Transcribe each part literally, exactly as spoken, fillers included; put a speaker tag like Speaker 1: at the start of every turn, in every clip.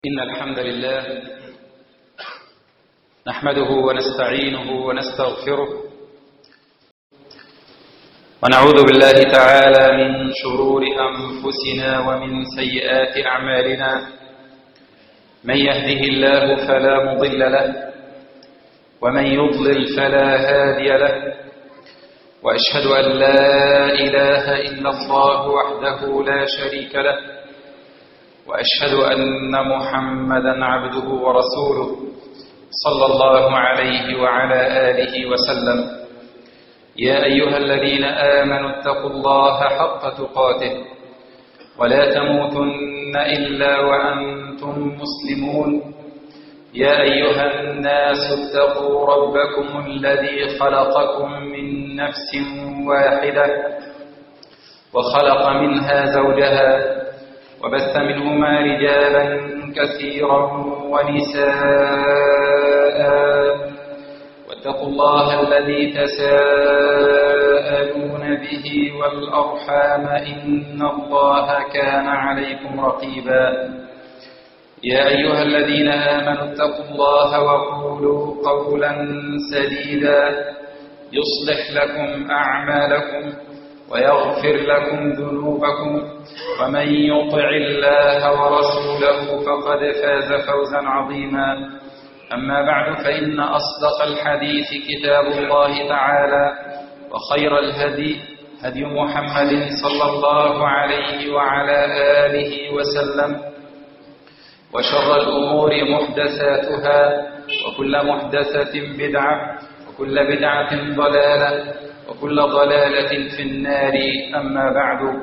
Speaker 1: إن الحمد لله نحمده ونستعينه ونستغفره ونعوذ بالله تعالى من شرور أنفسنا ومن سيئات أعمالنا. من يهده الله فلا مضل له ومن يضلل فلا هادي له، وأشهد أن لا إله إلا الله وحده لا شريك له، وأشهد أن محمدا عبده ورسوله صلى الله عليه وعلى آله وسلم. يا أيها الذين آمنوا اتقوا الله حق تقاته ولا تموتن إلا وأنتم مسلمون. يا أيها الناس اتقوا ربكم الذي خلقكم من نفس واحدة وخلق منها زوجها وبث منهما رجالا كثيرا ونساء، واتقوا الله الذي تساءلون به والأرحام إن الله كان عليكم رقيبا. يا أيها الذين آمنوا اتقوا الله وقولوا قولا سديدا يصلح لكم أعمالكم ويغفر لكم ذنوبكم، ومن يطع الله ورسوله فقد فاز فوزا عظيما. أما بعد، فإن أصدق الحديث كتاب الله تعالى، وخير الهدي هدي محمد صلى الله عليه وعلى آله وسلم، وشر الأمور محدثاتها، وكل محدثة بدعة، وكل بدعة ضلالة، وكل ضلالة في النار. أما بعد،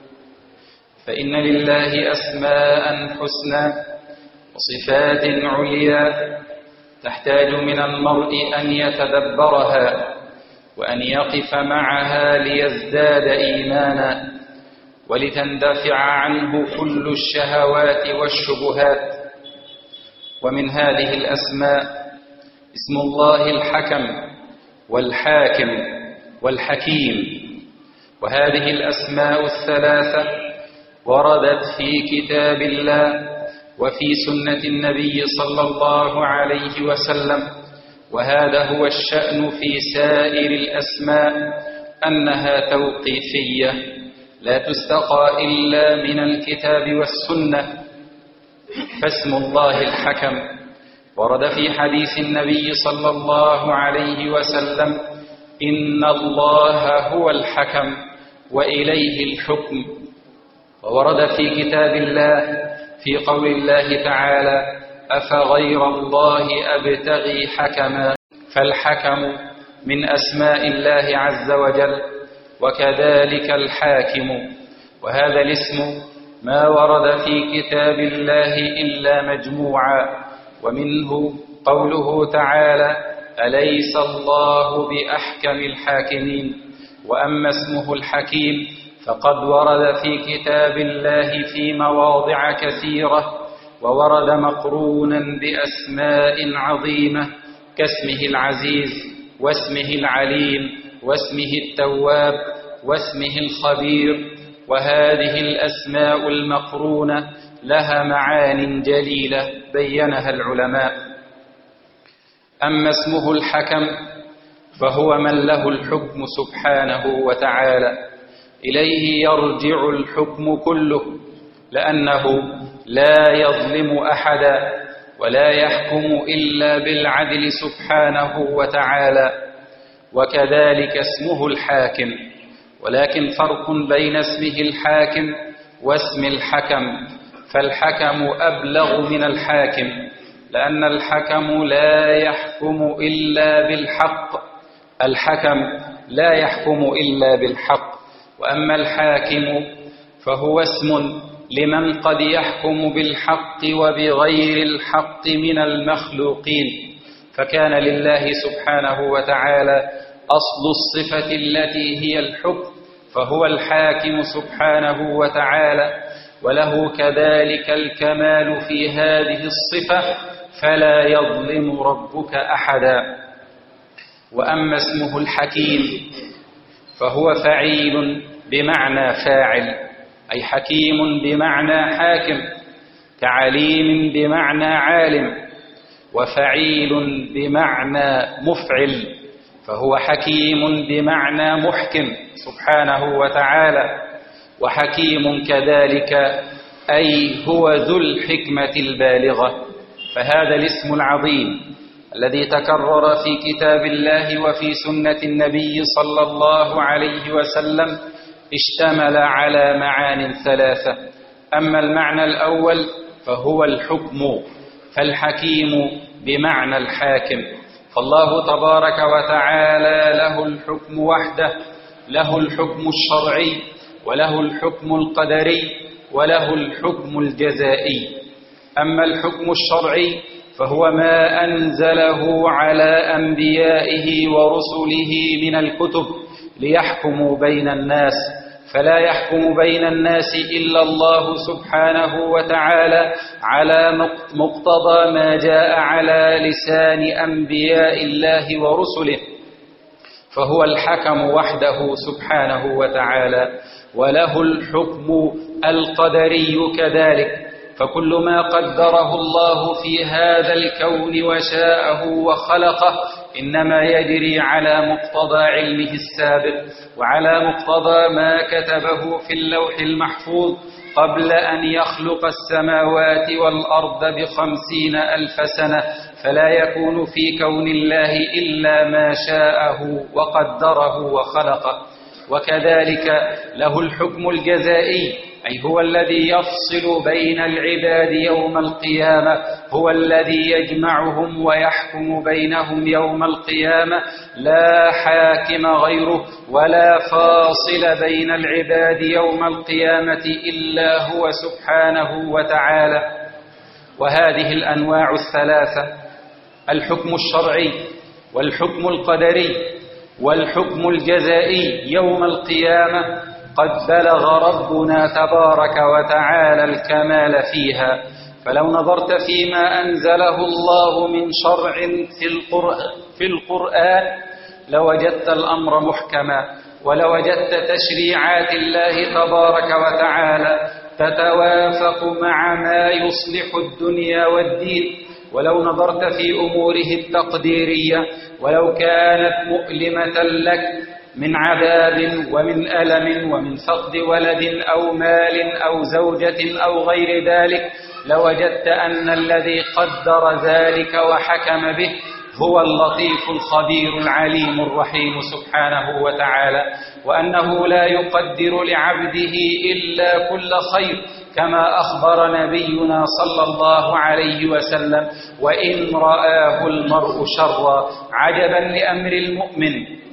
Speaker 1: فإن لله أسماء حسنى وصفات عليا تحتاج من المرء أن يتدبرها وأن يقف معها ليزداد إيمانا ولتندفع عنه كل الشهوات والشبهات. ومن هذه الأسماء اسم الله الحكم والحاكم والحكيم، وهذه الأسماء الثلاثة وردت في كتاب الله وفي سنة النبي صلى الله عليه وسلم، وهذا هو الشأن في سائر الأسماء، أنها توقيفية لا تستقى إلا من الكتاب والسنة. فاسم الله الحكم ورد في حديث النبي صلى الله عليه وسلم: إن الله هو الحكم وإليه الحكم. وورد في كتاب الله في قول الله تعالى: أفغير الله أبتغي حكما. فالحكم من أسماء الله عز وجل، وكذلك الحاكم. وهذا الاسم ما ورد في كتاب الله إلا مجموعا، ومنه قوله تعالى: أليس الله بأحكم الحاكمين. وأما اسمه الحكيم فقد ورد في كتاب الله في مواضع كثيرة، وورد مقرونا بأسماء عظيمة كاسمه العزيز، واسمه العليم، واسمه التواب، واسمه الخبير. وهذه الأسماء المقرونة لها معان جليلة بينها العلماء. أما اسمه الحكم فهو من له الحكم سبحانه وتعالى، إليه يرجع الحكم كله، لأنه لا يظلم أحدا ولا يحكم إلا بالعدل سبحانه وتعالى. وكذلك اسمه الحاكم، ولكن فرق بين اسمه الحاكم واسم الحكم، فالحكم أبلغ من الحاكم، لأن الحكم لا يحكم إلا بالحق. الحكم لا يحكم إلا بالحق. وأما الحاكم فهو اسم لمن قد يحكم بالحق وبغير الحق من المخلوقين، فكان لله سبحانه وتعالى أصل الصفة التي هي الحكم، فهو الحاكم سبحانه وتعالى، وله كذلك الكمال في هذه الصفة، فلا يظلم ربك أحدا. وأما اسمه الحكيم فهو فعيل بمعنى فاعل، أي حكيم بمعنى حاكم، كعليم بمعنى عالم، وفعيل بمعنى مفعل، فهو حكيم بمعنى محكم سبحانه وتعالى. وحكيم كذلك أي هو ذو الحكمة البالغة. فهذا الاسم العظيم الذي تكرر في كتاب الله وفي سنة النبي صلى الله عليه وسلم اشتمل على معان ثلاثة. أما المعنى الأول فهو الحكم، فالحكيم بمعنى الحاكم، فالله تبارك وتعالى له الحكم وحده، له الحكم الشرعي وله الحكم القدري وله الحكم الجزائي. أما الحكم الشرعي فهو ما أنزله على أنبيائه ورسله من الكتب ليحكموا بين الناس، فلا يحكم بين الناس إلا الله سبحانه وتعالى على مقتضى ما جاء على لسان أنبياء الله ورسله، فهو الحكم وحده سبحانه وتعالى. وله الحكم القدري كذلك، فكل ما قدره الله في هذا الكون وشاءه وخلقه إنما يجري على مقتضى علمه السابق وعلى مقتضى ما كتبه في اللوح المحفوظ قبل أن يخلق السماوات والأرض بخمسين ألف سنة، فلا يكون في كون الله إلا ما شاءه وقدره وخلقه. وكذلك له الحكم الجزائي، أي هو الذي يفصل بين العباد يوم القيامة، هو الذي يجمعهم ويحكم بينهم يوم القيامة، لا حاكم غيره ولا فاصل بين العباد يوم القيامة إلا هو سبحانه وتعالى. وهذه الأنواع الثلاثة، الحكم الشرعي والحكم القدري والحكم الجزائي يوم القيامة، قد بلغ ربنا تبارك وتعالى الكمال فيها. فلو نظرت فيما أنزله الله من شرع في القرآن لوجدت الأمر محكما، ولوجدت تشريعات الله تبارك وتعالى تتوافق مع ما يصلح الدنيا والدين. ولو نظرت في أموره التقديرية ولو كانت مؤلمة لك من عذاب ومن ألم ومن فقد ولد أو مال أو زوجة أو غير ذلك، لوجدت أن الذي قدر ذلك وحكم به هو اللطيف الخبير العليم الرحيم سبحانه وتعالى، وأنه لا يقدر لعبده إلا كل خير، كما أخبر نبينا صلى الله عليه وسلم: وإن رآه المرء شرا عجبا لأمر المؤمن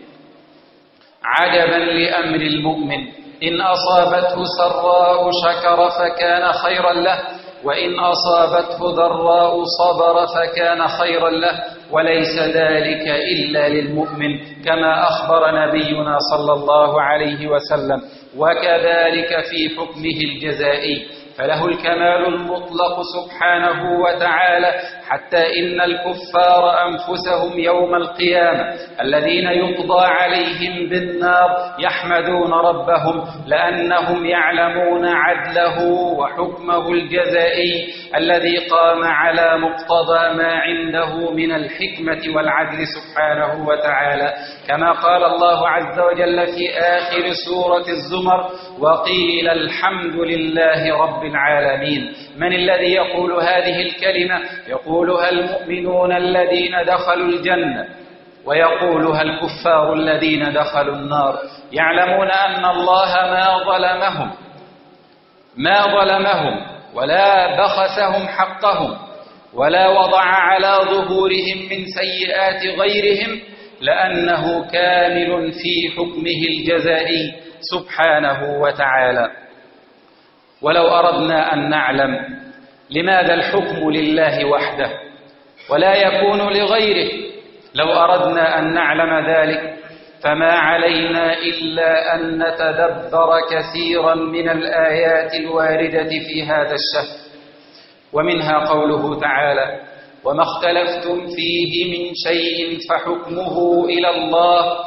Speaker 1: عجبا لأمر المؤمن إن أصابته سراء شكر فكان خيرا له، وإن أصابته ضراء صبر فكان خيرا له، وليس ذلك إلا للمؤمن، كما أخبر نبينا صلى الله عليه وسلم. وكذلك في حكمه الجزائي، فله الكمال المطلق سبحانه وتعالى، حتى إن الكفار أنفسهم يوم القيامة الذين يقضى عليهم بالنار يحمدون ربهم لأنهم يعلمون عدله وحكمه الجزائي الذي قام على مقتضى ما عنده من الحكمة والعدل سبحانه وتعالى، كما قال الله عز وجل في آخر سورة الزمر: وقيل الحمد لله رب العالمين. من الذي يقول هذه الكلمة؟ يقولها المؤمنون الذين دخلوا الجنة، ويقولها الكفار الذين دخلوا النار، يعلمون أن الله ما ظلمهم ما ظلمهم ولا بخسهم حقهم ولا وضع على ظهورهم من سيئات غيرهم، لأنه كامل في حكمه الجزائي سبحانه وتعالى. ولو أردنا أن نعلم لماذا الحكم لله وحده ولا يكون لغيره، لو أردنا أن نعلم ذلك فما علينا إلا أن نتدبر كثيرا من الآيات الواردة في هذا الشهر، ومنها قوله تعالى: وما اختلفتم فيه من شيء فحكمه إلى الله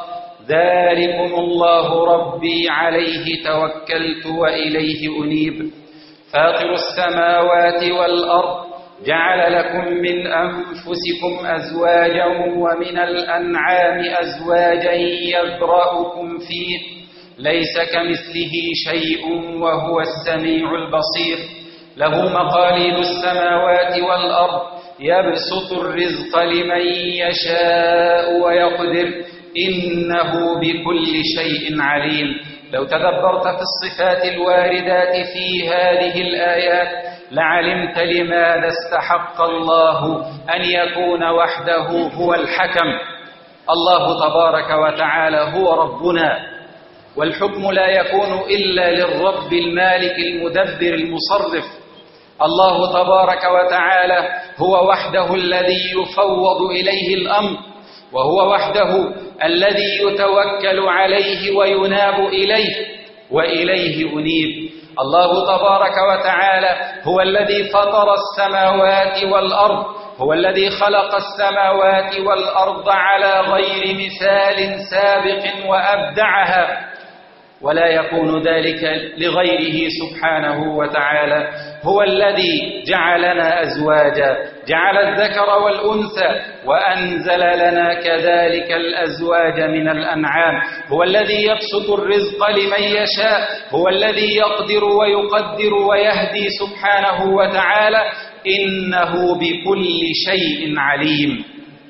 Speaker 1: ذلكم الله ربي عليه توكلت وإليه أنيب. فاطر السماوات والأرض جعل لكم من أنفسكم أزواجا ومن الأنعام أزواجا يذرأكم فيه ليس كمثله شيء وهو السميع البصير له مقاليد السماوات والأرض يبسط الرزق لمن يشاء ويقدر إنه بكل شيء عليم. لو تدبرت في الصفات الواردات في هذه الآيات لعلمت لماذا استحق الله أن يكون وحده هو الحكم. الله تبارك وتعالى هو ربنا، والحكم لا يكون إلا للرب المالك المدبر المصرف. الله تبارك وتعالى هو وحده الذي يفوض إليه الأمر، وهو وحده الذي يتوكل عليه ويناب إليه وإليه أنيب. الله تبارك وتعالى هو الذي فطر السماوات والأرض، هو الذي خلق السماوات والأرض على غير مثال سابق وأبدعها، ولا يكون ذلك لغيره سبحانه وتعالى. هو الذي جعلنا أزواجا، جعل الذكر والأنثى وأنزل لنا كذلك الأزواج من الأنعام. هو الذي يبسط الرزق لمن يشاء، هو الذي يقدر ويقدر ويهدي سبحانه وتعالى، إنه بكل شيء عليم.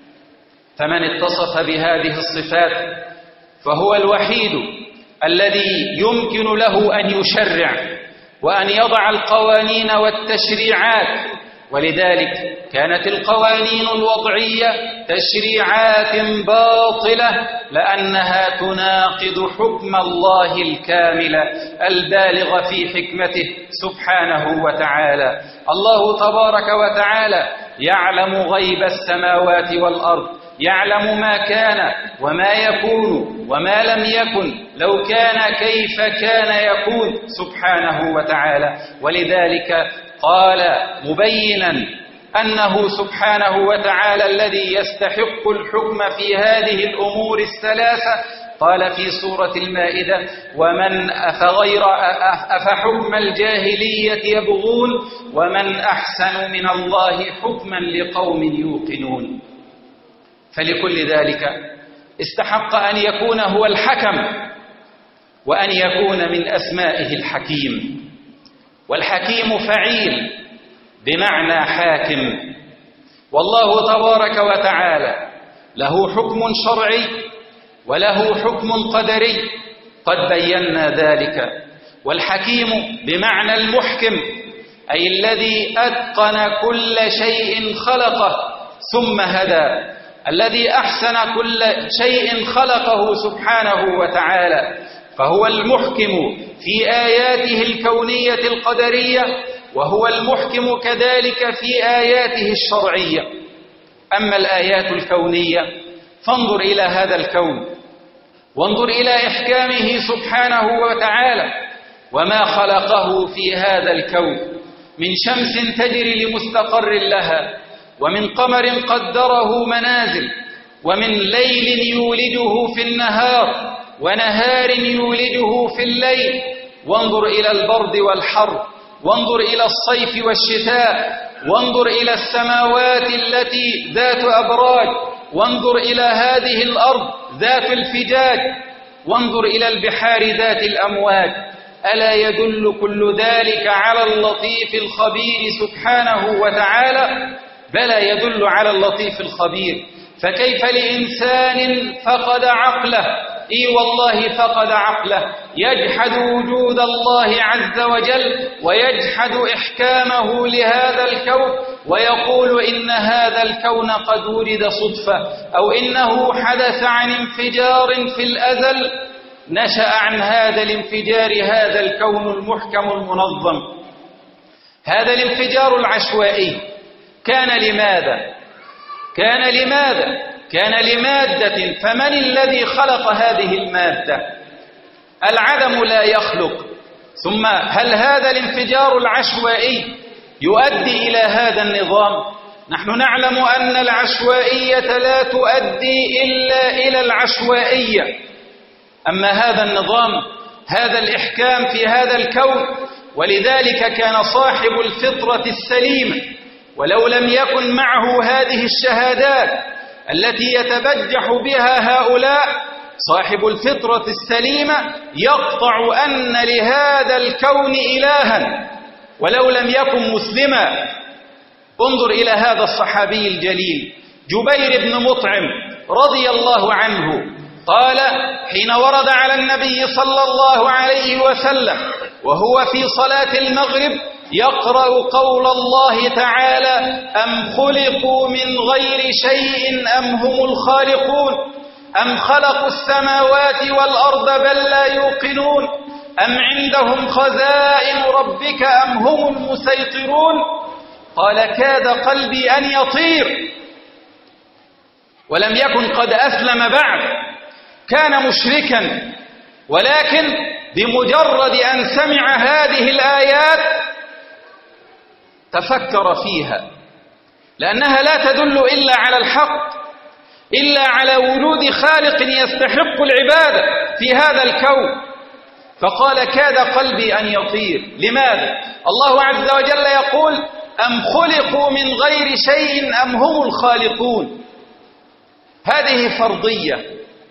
Speaker 1: فمن اتصف بهذه الصفات فهو الوحيد الذي يمكن له أن يشرع وأن يضع القوانين والتشريعات. ولذلك كانت القوانين الوضعية تشريعات باطلة، لأنها تناقض حكم الله الكامل البالغ في حكمته سبحانه وتعالى. الله تبارك وتعالى يعلم غيب السماوات والأرض، يعلم ما كان وما يكون وما لم يكن، لو كان كيف كان يكون سبحانه وتعالى. ولذلك قال مبينا أنه سبحانه وتعالى الذي يستحق الحكم في هذه الأمور الثلاثة. قال في سورة المائدة: ومن أفغير أفحكم الجاهلية يبغون ومن أحسن من الله حكما لقوم يوقنون. فلكل ذلك استحق أن يكون هو الحكم، وأن يكون من أسمائه الحكيم. والحكيم فعيل بمعنى حاكم، والله تبارك وتعالى له حكم شرعي وله حكم قدري، قد بينا ذلك. والحكيم بمعنى المحكم، أي الذي أتقن كل شيء خلقه ثم هدى، الذي أحسن كل شيء خلقه سبحانه وتعالى، فهو المحكم في آياته الكونية القدرية، وهو المحكم كذلك في آياته الشرعية. أما الآيات الكونية فانظر إلى هذا الكون، وانظر إلى إحكامه سبحانه وتعالى وما خلقه في هذا الكون من شمس تجري لمستقر لها، ومن قمر قدره منازل، ومن ليل يولده في النهار ونهار يولده في الليل. وانظر إلى البرد والحر، وانظر إلى الصيف والشتاء، وانظر إلى السماوات التي ذات أبراج، وانظر إلى هذه الأرض ذات الفجاج، وانظر إلى البحار ذات الأمواج. ألا يدل كل ذلك على اللطيف الخبير سبحانه وتعالى؟ بلى يدل على اللطيف الخبير. فكيف لإنسان فقد عقله، إي والله فقد عقله، يجحد وجود الله عز وجل ويجحد إحكامه لهذا الكون، ويقول إن هذا الكون قد ولد صدفة، أو إنه حدث عن انفجار في الأزل نشأ عن هذا الانفجار هذا الكون المحكم المنظم. هذا الانفجار العشوائي كان لماذا؟ كان لماذا؟ كان لمادة. فمن الذي خلق هذه المادة؟ العدم لا يخلق. ثم هل هذا الانفجار العشوائي يؤدي إلى هذا النظام؟ نحن نعلم أن العشوائية لا تؤدي إلا إلى العشوائية. أما هذا النظام، هذا الإحكام في هذا الكون، ولذلك كان صاحب الفطرة السليمة ولو لم يكن معه هذه الشهادات التي يتبجح بها هؤلاء، صاحب الفطرة السليمة يقطع أن لهذا الكون إلها ولو لم يكن مسلما. انظر إلى هذا الصحابي الجليل جبير بن مطعم رضي الله عنه، قال حين ورد على النبي صلى الله عليه وسلم وهو في صلاة المغرب يقرأ قول الله تعالى: أم خلقوا من غير شيء أم هم الخالقون أم خلقوا السماوات والأرض بل لا يوقنون أم عندهم خزائن ربك أم هم المسيطرون. قال كاد قلبي أن يطير، ولم يكن قد أسلم بعد، كان مشركا، ولكن بمجرد أن سمع هذه الآيات تفكر فيها، لأنها لا تدل إلا على الحق، إلا على وجود خالق يستحق العبادة في هذا الكون. فقال كاد قلبي أن يطير. لماذا؟ الله عز وجل يقول: أم خلقوا من غير شيء أم هم الخالقون. هذه فرضية.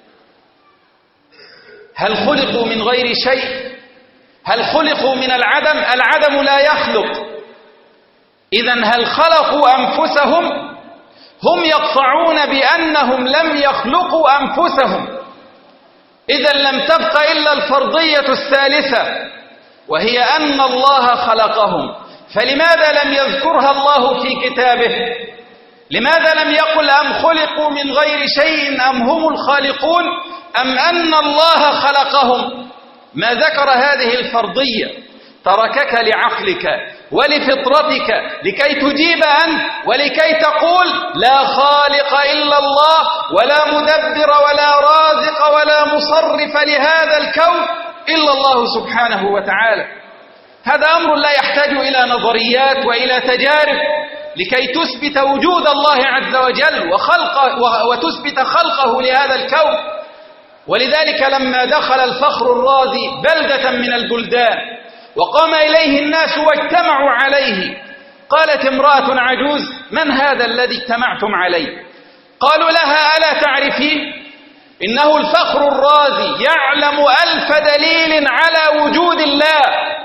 Speaker 1: هل خلقوا من غير شيء؟ هل خلقوا من العدم؟ العدم لا يخلق. إذن هل خلقوا أنفسهم؟ هم يقطعون بأنهم لم يخلقوا أنفسهم. إذن لم تبق إلا الفرضية الثالثة، وهي أن الله خلقهم. فلماذا لم يذكرها الله في كتابه؟ لماذا لم يقل أم خلقوا من غير شيء أم هم الخالقون أم أن الله خلقهم؟ ما ذكر هذه الفرضية، تركك لعقلك ولفطرتك لكي تجيب أنت ولكي تقول لا خالق إلا الله ولا مدبر ولا رازق ولا مصرف لهذا الكون إلا الله سبحانه وتعالى. هذا أمر لا يحتاج إلى نظريات وإلى تجارب لكي تثبت وجود الله عز وجل وخلقه وتثبت خلقه لهذا الكون. ولذلك لما دخل الفخر الرازي بلدة من البلدان وقام إليه الناس واجتمعوا عليه، قالت امرأة عجوز: من هذا الذي اجتمعتم عليه؟ قالوا لها: ألا تعرفين؟ إنه الفخر الرازي يعلم ألف دليل على وجود الله.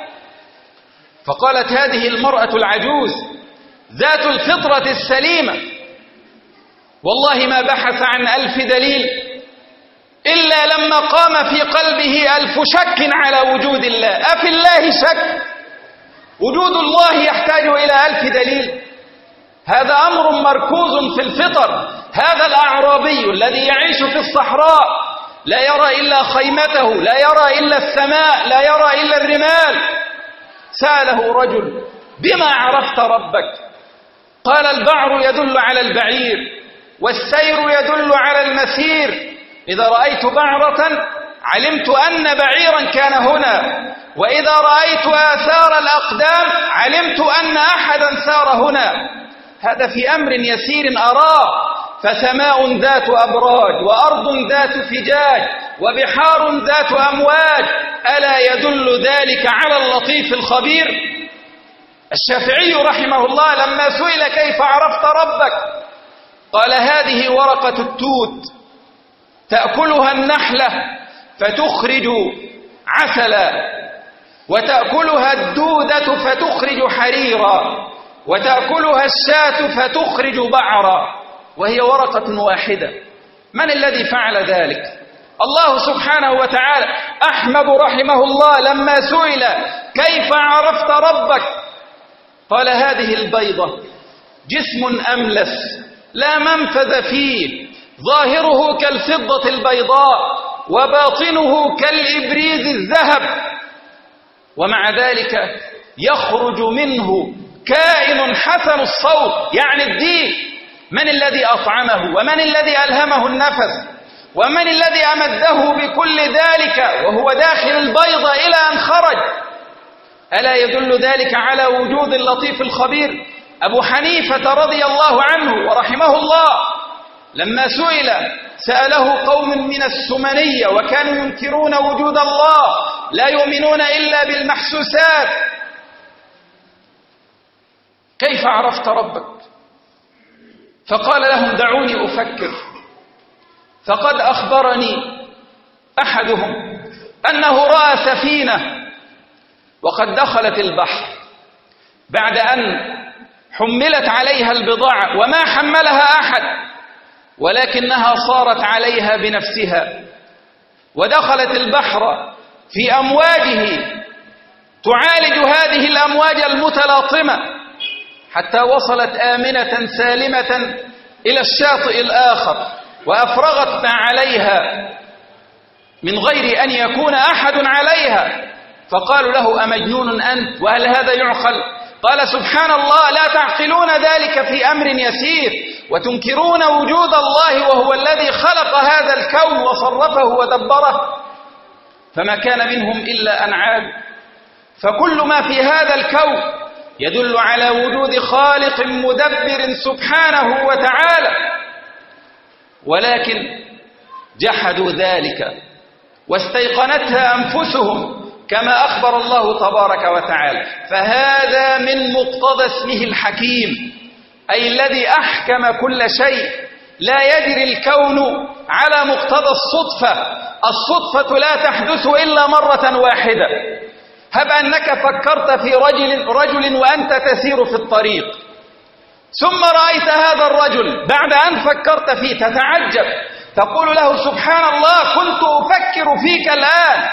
Speaker 1: فقالت هذه المرأة العجوز ذات الفطرة السليمة: والله ما بحث عن ألف دليل إلا لما قام في قلبه ألف شك على وجود الله. أفي الله شك؟ وجود الله يحتاج إلى ألف دليل؟ هذا أمر مركوز في الفطر. هذا الأعرابي الذي يعيش في الصحراء لا يرى إلا خيمته، لا يرى إلا السماء، لا يرى إلا الرمال. سأله رجل: بما عرفت ربك؟ قال: البعر يدل على البعير، والسير يدل على المسير. إذا رأيت بعرة علمت أن بعيرا كان هنا، وإذا رأيت آثار الأقدام علمت أن أحدا سار هنا. هذا في أمر يسير أراه. فسماء ذات أبراج، وأرض ذات فجاج، وبحار ذات أمواج، ألا يدل ذلك على اللطيف الخبير؟ الشافعي رحمه الله لما سئل: كيف عرفت ربك؟ قال: هذه ورقة التوت تأكلها النحلة فتخرج عسلا، وتأكلها الدودة فتخرج حريرا، وتأكلها الشاة فتخرج بعرا، وهي ورقة واحدة. من الذي فعل ذلك؟ الله سبحانه وتعالى. أحمد رحمه الله لما سئل: كيف عرفت ربك؟ قال: هذه البيضة جسم أملس لا منفذ فيه، ظاهره كالفضة البيضاء وباطنه كالإبريز الذهب، ومع ذلك يخرج منه كائن حسن الصوت، يعني الدين. من الذي أطعمه؟ ومن الذي ألهمه النفس؟ ومن الذي أمده بكل ذلك وهو داخل البيضة إلى أن خرج؟ ألا يدل ذلك على وجود اللطيف الخبير؟ أبو حنيفة رضي الله عنه ورحمه الله لما سئل سأله قوم من السمنية وكانوا ينكرون وجود الله، لا يؤمنون إلا بالمحسوسات، كيف عرفت ربك؟ فقال لهم دعوني أفكر. فقد أخبرني أحدهم أنه رأى سفينة وقد دخلت البحر بعد أن حملت عليها البضاعة وما حملها أحد، ولكنها صارت عليها بنفسها ودخلت البحر في أمواجه تعالج هذه الأمواج المتلاطمة حتى وصلت آمنة سالمة إلى الشاطئ الآخر وأفرغت ما عليها من غير أن يكون أحد عليها. فقالوا له أمجنون أنت وهل هذا يعقل؟ قال سبحان الله، لا تعقلون ذلك في أمر يسير وتنكرون وجود الله وهو الذي خلق هذا الكون وصرفه ودبره. فما كان منهم إلا أن عاد. فكل ما في هذا الكون يدل على وجود خالق مدبر سبحانه وتعالى، ولكن جحدوا ذلك واستيقنتها أنفسهم كما أخبر الله تبارك وتعالى. فهذا من مقتضى اسمه الحكيم، أي الذي أحكم كل شيء. لا يجري الكون على مقتضى الصدفة، الصدفة لا تحدث إلا مرة واحدة. هب أنك فكرت في رجل, رجل وأنت تسير في الطريق، ثم رأيت هذا الرجل بعد أن فكرت فيه تتعجب، تقول له سبحان الله كنت أفكر فيك الآن.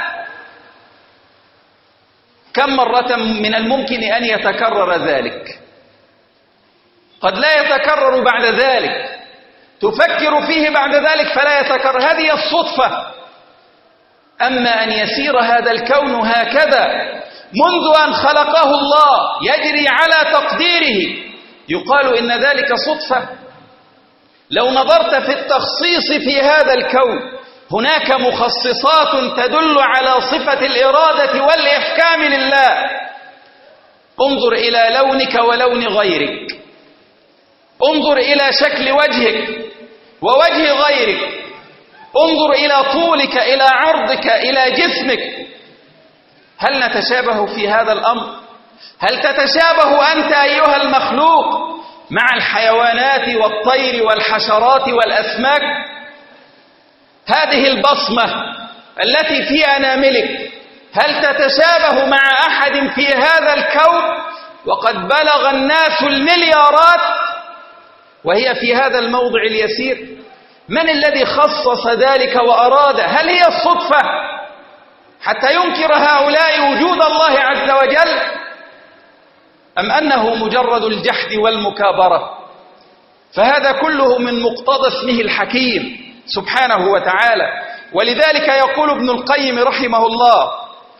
Speaker 1: كم مرة من الممكن أن يتكرر ذلك؟ قد لا يتكرر بعد ذلك، تفكر فيه بعد ذلك فلا يتكرر، هذه الصدفة. أما أن يسير هذا الكون هكذا منذ أن خلقه الله يجري على تقديره، يقال إن ذلك صدفة. لو نظرت في التخصيص في هذا الكون هناك مخصصات تدل على صفة الإرادة والإحكام لله. انظر إلى لونك ولون غيرك، انظر إلى شكل وجهك ووجه غيرك، انظر إلى طولك إلى عرضك إلى جسمك. هل نتشابه في هذا الأمر؟ هل تتشابه أنت أيها المخلوق مع الحيوانات والطير والحشرات والأسماك؟ هذه البصمة التي في أناملك هل تتشابه مع أحد في هذا الكون وقد بلغ الناس المليارات وهي في هذا الموضع اليسير؟ من الذي خصص ذلك وأراد؟ هل هي الصدفة حتى ينكر هؤلاء وجود الله عز وجل، أم أنه مجرد الجحد والمكابرة؟ فهذا كله من مقتضى اسمه الحكيم سبحانه وتعالى. ولذلك يقول ابن القيم رحمه الله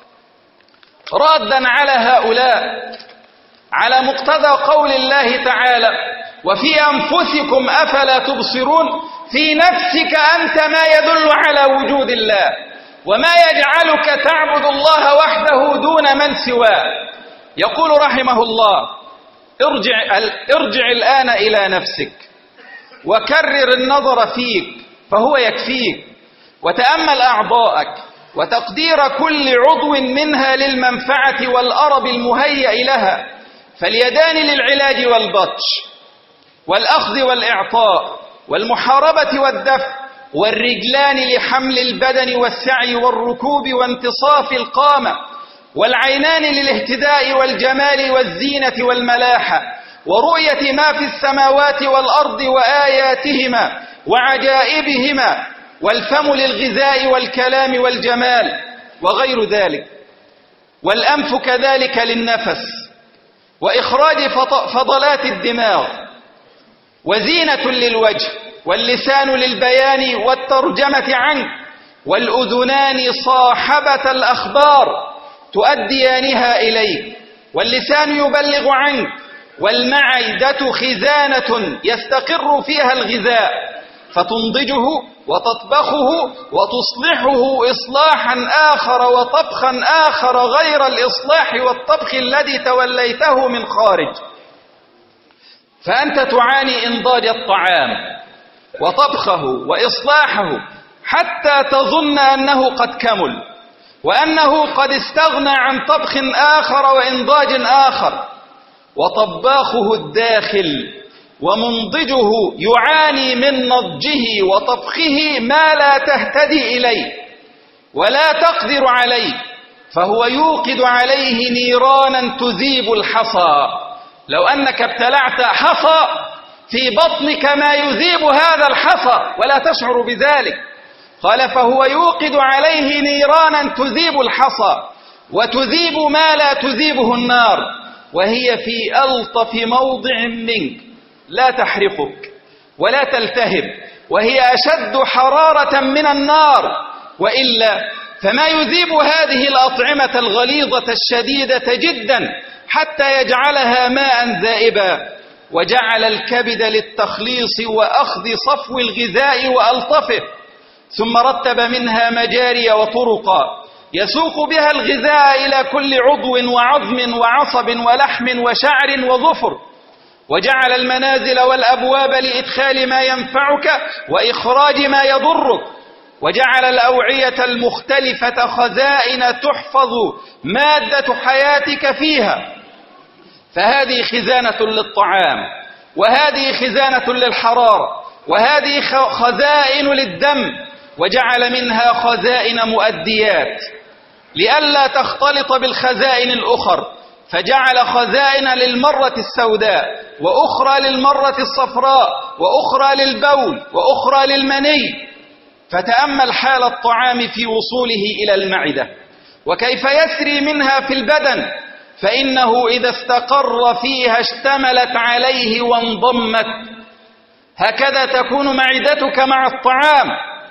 Speaker 1: رادا على هؤلاء على مقتضى قول الله تعالى وفي أنفسكم أفلا تبصرون، في نفسك أنت ما يدل على وجود الله وما يجعلك تعبد الله وحده دون من سواه. يقول رحمه الله ارجع, ارجع الآن إلى نفسك وكرر النظر فيك فهو يكفيك، وتأمل أعضاءك وتقدير كل عضو منها للمنفعة والأرب المهيئ لها، فاليدان للعلاج والبطش والأخذ والإعطاء والمحاربة والدفع، والرجلان لحمل البدن والسعي والركوب وانتصاف القامة، والعينان للاهتداء والجمال والزينة والملاحة ورؤية ما في السماوات والأرض وآياتهما وعجائبهما، والفم للغذاء والكلام والجمال وغير ذلك، والأنف كذلك للنفس وإخراج فضلات الدماغ، وزينة للوجه، واللسان للبيان والترجمة عنه، والأذنان صاحبة الأخبار تؤديانها إليك، واللسان يبلغ عنك، والمعدة خزانة يستقر فيها الغذاء فتنضجه وتطبخه وتصلحه إصلاحا آخر وطبخا آخر غير الإصلاح والطبخ الذي توليته من خارج. فأنت تعاني إنضاج الطعام وطبخه وإصلاحه حتى تظن أنه قد كمل وأنه قد استغنى عن طبخ آخر وإنضاج آخر،
Speaker 2: وطباخه الداخل ومنضجه يعاني من نضجه وطبخه ما لا تهتدي إليه ولا تقدر عليه، فهو يوقد عليه نيرانا تذيب الحصى. لو أنك ابتلعت حصى في بطنك ما يذيب هذا الحصى ولا تشعر بذلك. قال فهو يوقد عليه نيرانا تذيب الحصى وتذيب ما لا تذيبه النار، وهي في ألطف موضع منك لا تحرقك ولا تلتهب، وهي أشد حرارة من النار، وإلا فما يذيب هذه الأطعمة الغليظة الشديدة جدا حتى يجعلها ماء ذائبا. وجعل الكبد للتخليص وأخذ صفو الغذاء وألطفه، ثم رتب منها مجاري وطرقا يسوق بها الغذاء إلى كل عضو وعظم وعصب ولحم وشعر وظفر، وجعل المنازل والأبواب لإدخال ما ينفعك وإخراج ما يضرك، وجعل الأوعية المختلفة خزائن تحفظ مادة حياتك فيها، فهذه خزانة للطعام، وهذه خزانة للحرارة، وهذه خزائن للدم، وجعل منها خزائن مؤديات لئلا تختلط بالخزائن الأخر، فجعل خزائن للمرة السوداء وأخرى للمرة الصفراء وأخرى للبول وأخرى للمني. فتأمل حال الطعام في وصوله إلى المعدة وكيف يسري منها في البدن، فإنه إذا استقر فيها اشتملت عليه وانضمت. هكذا تكون معدتك مع الطعام،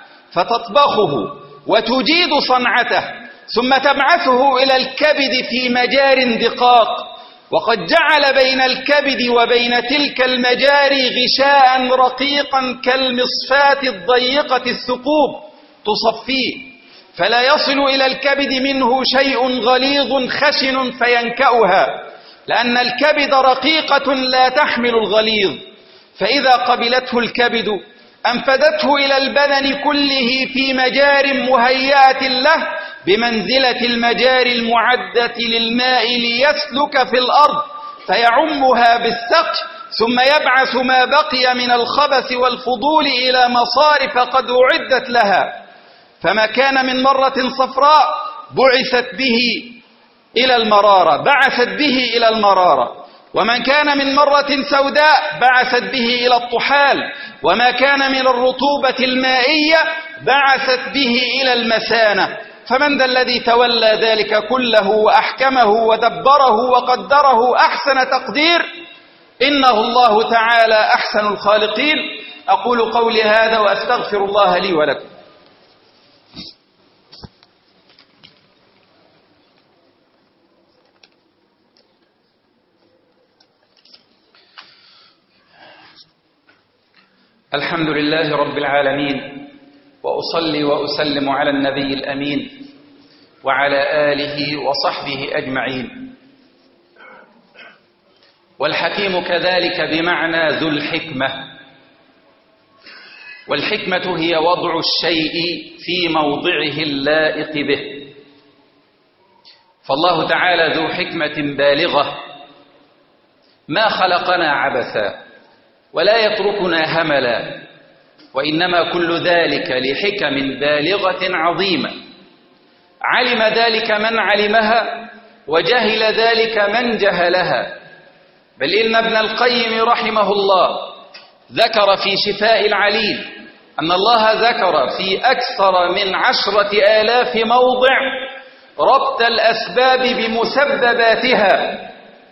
Speaker 2: فتطبخه وتجيد صنعته ثم تبعثه إلى الكبد في مجار دقاق، وقد جعل بين الكبد وبين تلك المجاري غشاء رقيقا كالمصفاة الضيقة الثقوب تصفيه، فلا يصل إلى الكبد منه شيء غليظ خشن فينكأها، لأن الكبد رقيقة لا تحمل الغليظ، فإذا قبلته الكبد أنفذته إلى البدن كله في مجار مهيئة له بمنزلة المجار المعدة للماء ليسلك في الأرض فيعمها بالسقي، ثم يبعث ما بقي من الخبث والفضول إلى مصارف قد أعدت لها. فما كان من مرة صفراء بعثت به إلى المرارة بعثت به إلى المرارة، ومن كان من مرة سوداء بعثت به إلى الطحال، وما كان من الرطوبة المائية بعثت به إلى المثانة. فمن ذا الذي تولى ذلك كله وأحكمه ودبره وقدره أحسن تقدير؟ إنه الله تعالى أحسن الخالقين. أقول قولي هذا وأستغفر الله لي ولكم.
Speaker 1: الحمد لله رب العالمين، وأصلي وأسلم على النبي الأمين وعلى آله وصحبه أجمعين. والحكيم كذلك بمعنى ذو الحكمة، والحكمة هي وضع الشيء في موضعه اللائق به، فالله تعالى ذو حكمة بالغة، ما خلقنا عبثا ولا يتركنا هملا، وإنما كل ذلك لحكم بالغة عظيمة، علم ذلك من علمها وجهل ذلك من جهلها. بل إن ابن القيم رحمه الله ذكر في شفاء العليل أن الله ذكر في أكثر من عشرة آلاف موضع ربط الأسباب بمسبباتها،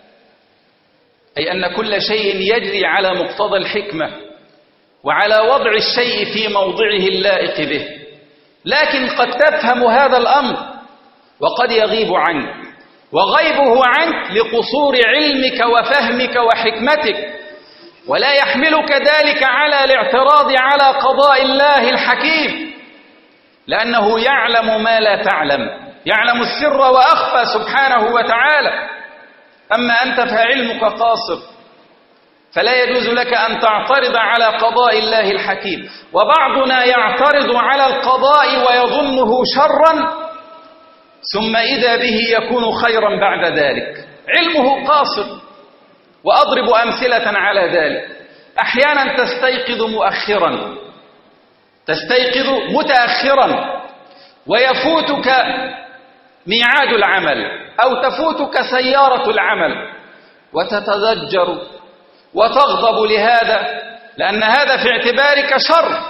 Speaker 1: أي أن كل شيء يجري على مقتضى الحكمة وعلى وضع الشيء في موضعه اللائق به. لكن قد تفهم هذا الأمر وقد يغيب عنك، وغيبه عنك لقصور علمك وفهمك وحكمتك، ولا يحملك ذلك على الاعتراض على قضاء الله الحكيم، لأنه يعلم ما لا تعلم، يعلم السر وأخفى سبحانه وتعالى. أما أنت فعلمك قاصر، فلا يجوز لك أن تعترض على قضاء الله الحكيم. وبعضنا يعترض على القضاء ويظنه شرا، ثم إذا به يكون خيرا بعد ذلك، علمه قاصر.
Speaker 2: وأضرب أمثلة على ذلك. أحيانا تستيقظ مؤخرا، تستيقظ متأخرا ويفوتك ميعاد العمل أو تفوتك سيارة العمل وتتضجر وتغضب لهذا، لأن هذا في اعتبارك شر،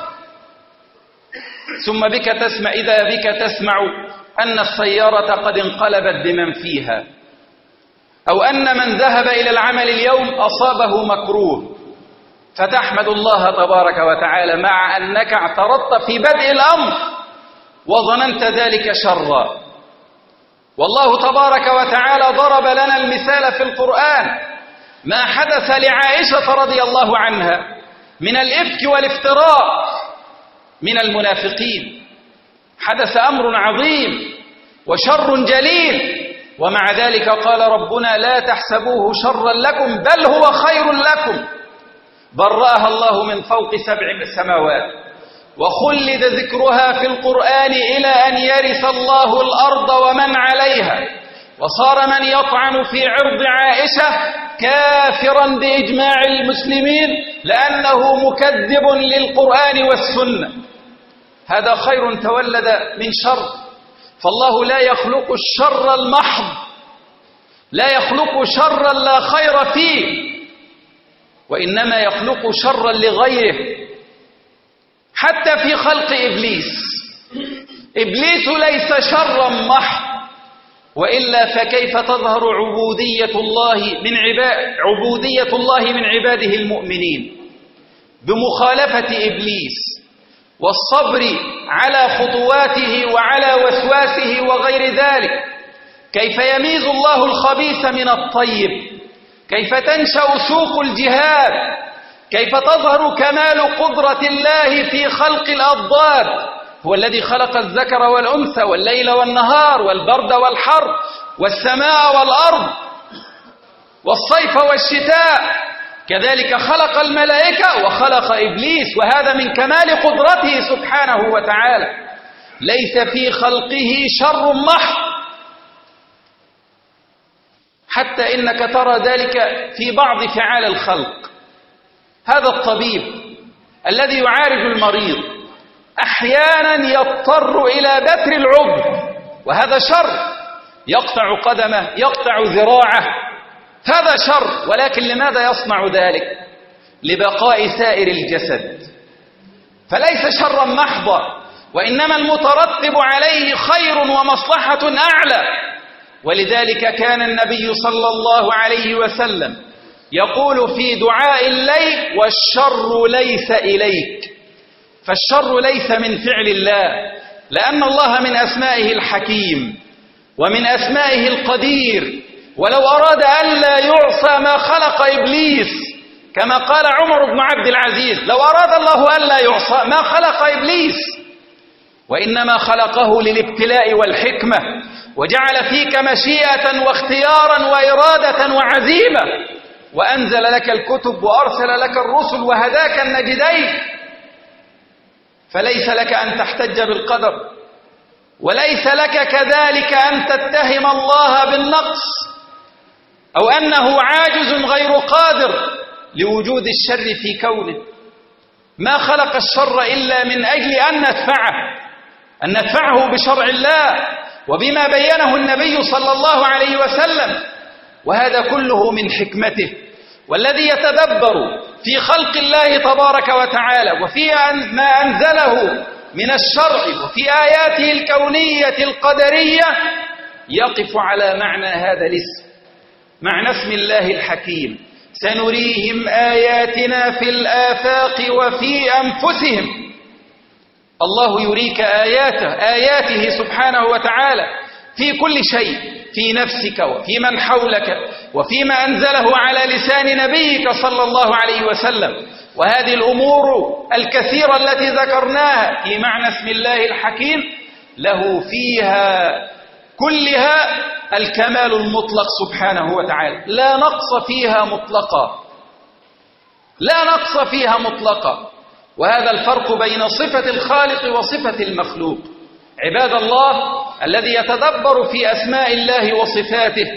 Speaker 2: ثم بك تسمع إذا بك تسمع أن السيارة قد انقلبت بمن فيها، أو أن من ذهب إلى العمل اليوم أصابه مكروه، فتحمد الله تبارك وتعالى مع أنك اعترضت في بدء الأمر وظننت ذلك شرا. والله تبارك وتعالى ضرب لنا المثال في القرآن ما حدث لعائشة رضي الله عنها من الإفك والافتراء من المنافقين. حدث أمر عظيم وشر جليل، ومع ذلك قال ربنا لا تحسبوه شرا لكم بل هو خير لكم، برأها الله من فوق سبع سماوات، وخلد ذكرها في القرآن إلى أن يرث الله الأرض ومن عليها، وصار من يطعن في عرض عائشة كافرا بإجماع المسلمين لأنه مكذب للقرآن والسنة. هذا خير تولد من شر، فالله لا يخلق الشر المحض، لا يخلق شرا لا خير فيه، وإنما يخلق شرا لغيره. حتى في خلق إبليس، إبليس ليس شرا محض، وإلا فكيف تظهر عبودية الله من عباد عبودية الله من عباده المؤمنين بمخالفة إبليس والصبر على خطواته وعلى وسواسه وغير ذلك؟ كيف يميز الله الخبيث من الطيب؟ كيف تنشأ سوق الجهاد؟ كيف تظهر كمال قدرة الله في خلق الأضداد؟ هو الذي خلق الذكر والأنثى والليل والنهار والبرد والحر والسماء والأرض والصيف والشتاء، كذلك خلق الملائكة وخلق إبليس، وهذا من كمال قدرته سبحانه وتعالى. ليس في خلقه شر محض، حتى إنك ترى ذلك في بعض فعال الخلق. هذا الطبيب الذي يعالج المريض أحيانا يضطر إلى بتر العضو، وهذا شر، يقطع قدمه، يقطع ذراعه، هذا شر. ولكن لماذا يصنع ذلك؟ لبقاء سائر الجسد، فليس شرا محضا، وإنما المترتب عليه خير ومصلحة أعلى. ولذلك كان النبي صلى الله عليه وسلم يقول في دعاء الليل: والشر ليس إليك. فالشر ليس من فعل الله، لأن الله من أسمائه الحكيم ومن أسمائه القدير، ولو أراد أن لا يعصى ما خلق إبليس، كما قال عمر بن عبد العزيز: لو أراد الله أن لا يعصى ما خلق إبليس، وإنما خلقه للابتلاء والحكمة، وجعل فيك مشيئة واختيارا وإرادة وعزيمة، وأنزل لك الكتب وأرسل لك الرسل وهداك النجدين. فليس لك أن تحتج بالقدر، وليس لك كذلك أن تتهم الله بالنقص أو أنه عاجز غير قادر لوجود الشر في كونه. ما خلق الشر إلا من أجل أن ندفعه أن ندفعه بشرع الله وبما بينه النبي صلى الله عليه وسلم، وهذا كله من حكمته. والذي يتدبر في خلق الله تبارك وتعالى وفي ما أنزله من الشرع وفي آياته الكونية القدرية يقف على معنى هذا الاسم، معنى اسم الله الحكيم: سنريهم آياتنا في الآفاق وفي أنفسهم. الله يريك آياته آياته سبحانه وتعالى في كل شيء، في نفسك وفي من حولك وفيما أنزله على لسان نبيك صلى الله عليه وسلم. وهذه الأمور الكثيرة التي ذكرناها في معنى اسم الله الحكيم له فيها كلها الكمال المطلق سبحانه وتعالى، لا نقص فيها مطلقا، لا نقص فيها مطلقا. وهذا الفرق بين صفة الخالق وصفة المخلوق. عباد الله، الذي يتدبر في أسماء الله وصفاته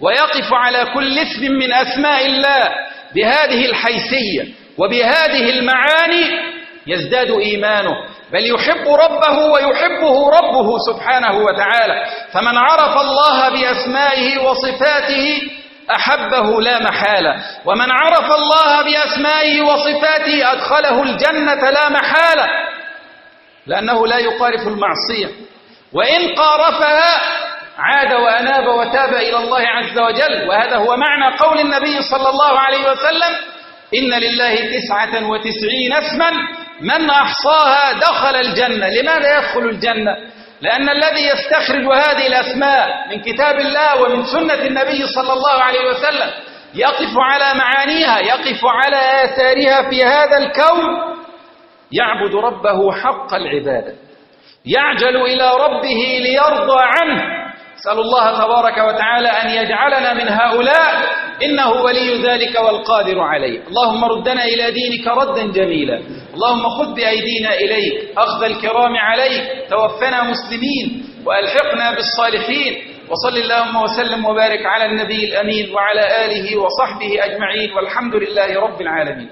Speaker 2: ويقف على كل اسم من أسماء الله بهذه الحيثية وبهذه المعاني يزداد إيمانه، بل يحب ربه ويحبه ربه سبحانه وتعالى. فمن عرف الله بأسمائه وصفاته أحبه لا محالة، ومن عرف الله بأسمائه وصفاته أدخله الجنة لا محالة، لأنه لا يقارف المعصية، وإن قارفها عاد وأناب وتاب إلى الله عز وجل. وهذا هو معنى قول النبي صلى الله عليه وسلم: إن لله تسعة وتسعين اسما من أحصاها دخل الجنة. لماذا يدخل الجنة؟ لأن الذي يستخرج هذه الأسماء من كتاب الله ومن سنة النبي صلى الله عليه وسلم يقف على معانيها، يقف على آثارها في هذا الكون، يعبد ربه حق العبادة، يعجل إلى ربه ليرضى عنه. أسأل الله تبارك وتعالى أن يجعلنا من هؤلاء، إنه ولي ذلك والقادر عليه. اللهم ردنا إلى دينك ردا جميلا، اللهم خذ بأيدينا إليك أخذ الكرام عليك، توفنا مسلمين وألحقنا بالصالحين. وصل اللهم وسلم وبارك على النبي الأمين وعلى آله وصحبه أجمعين، والحمد لله رب العالمين.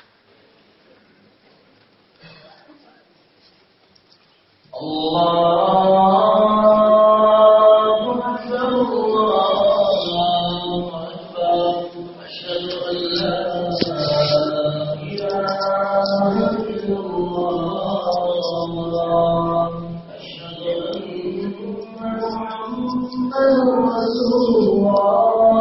Speaker 3: الله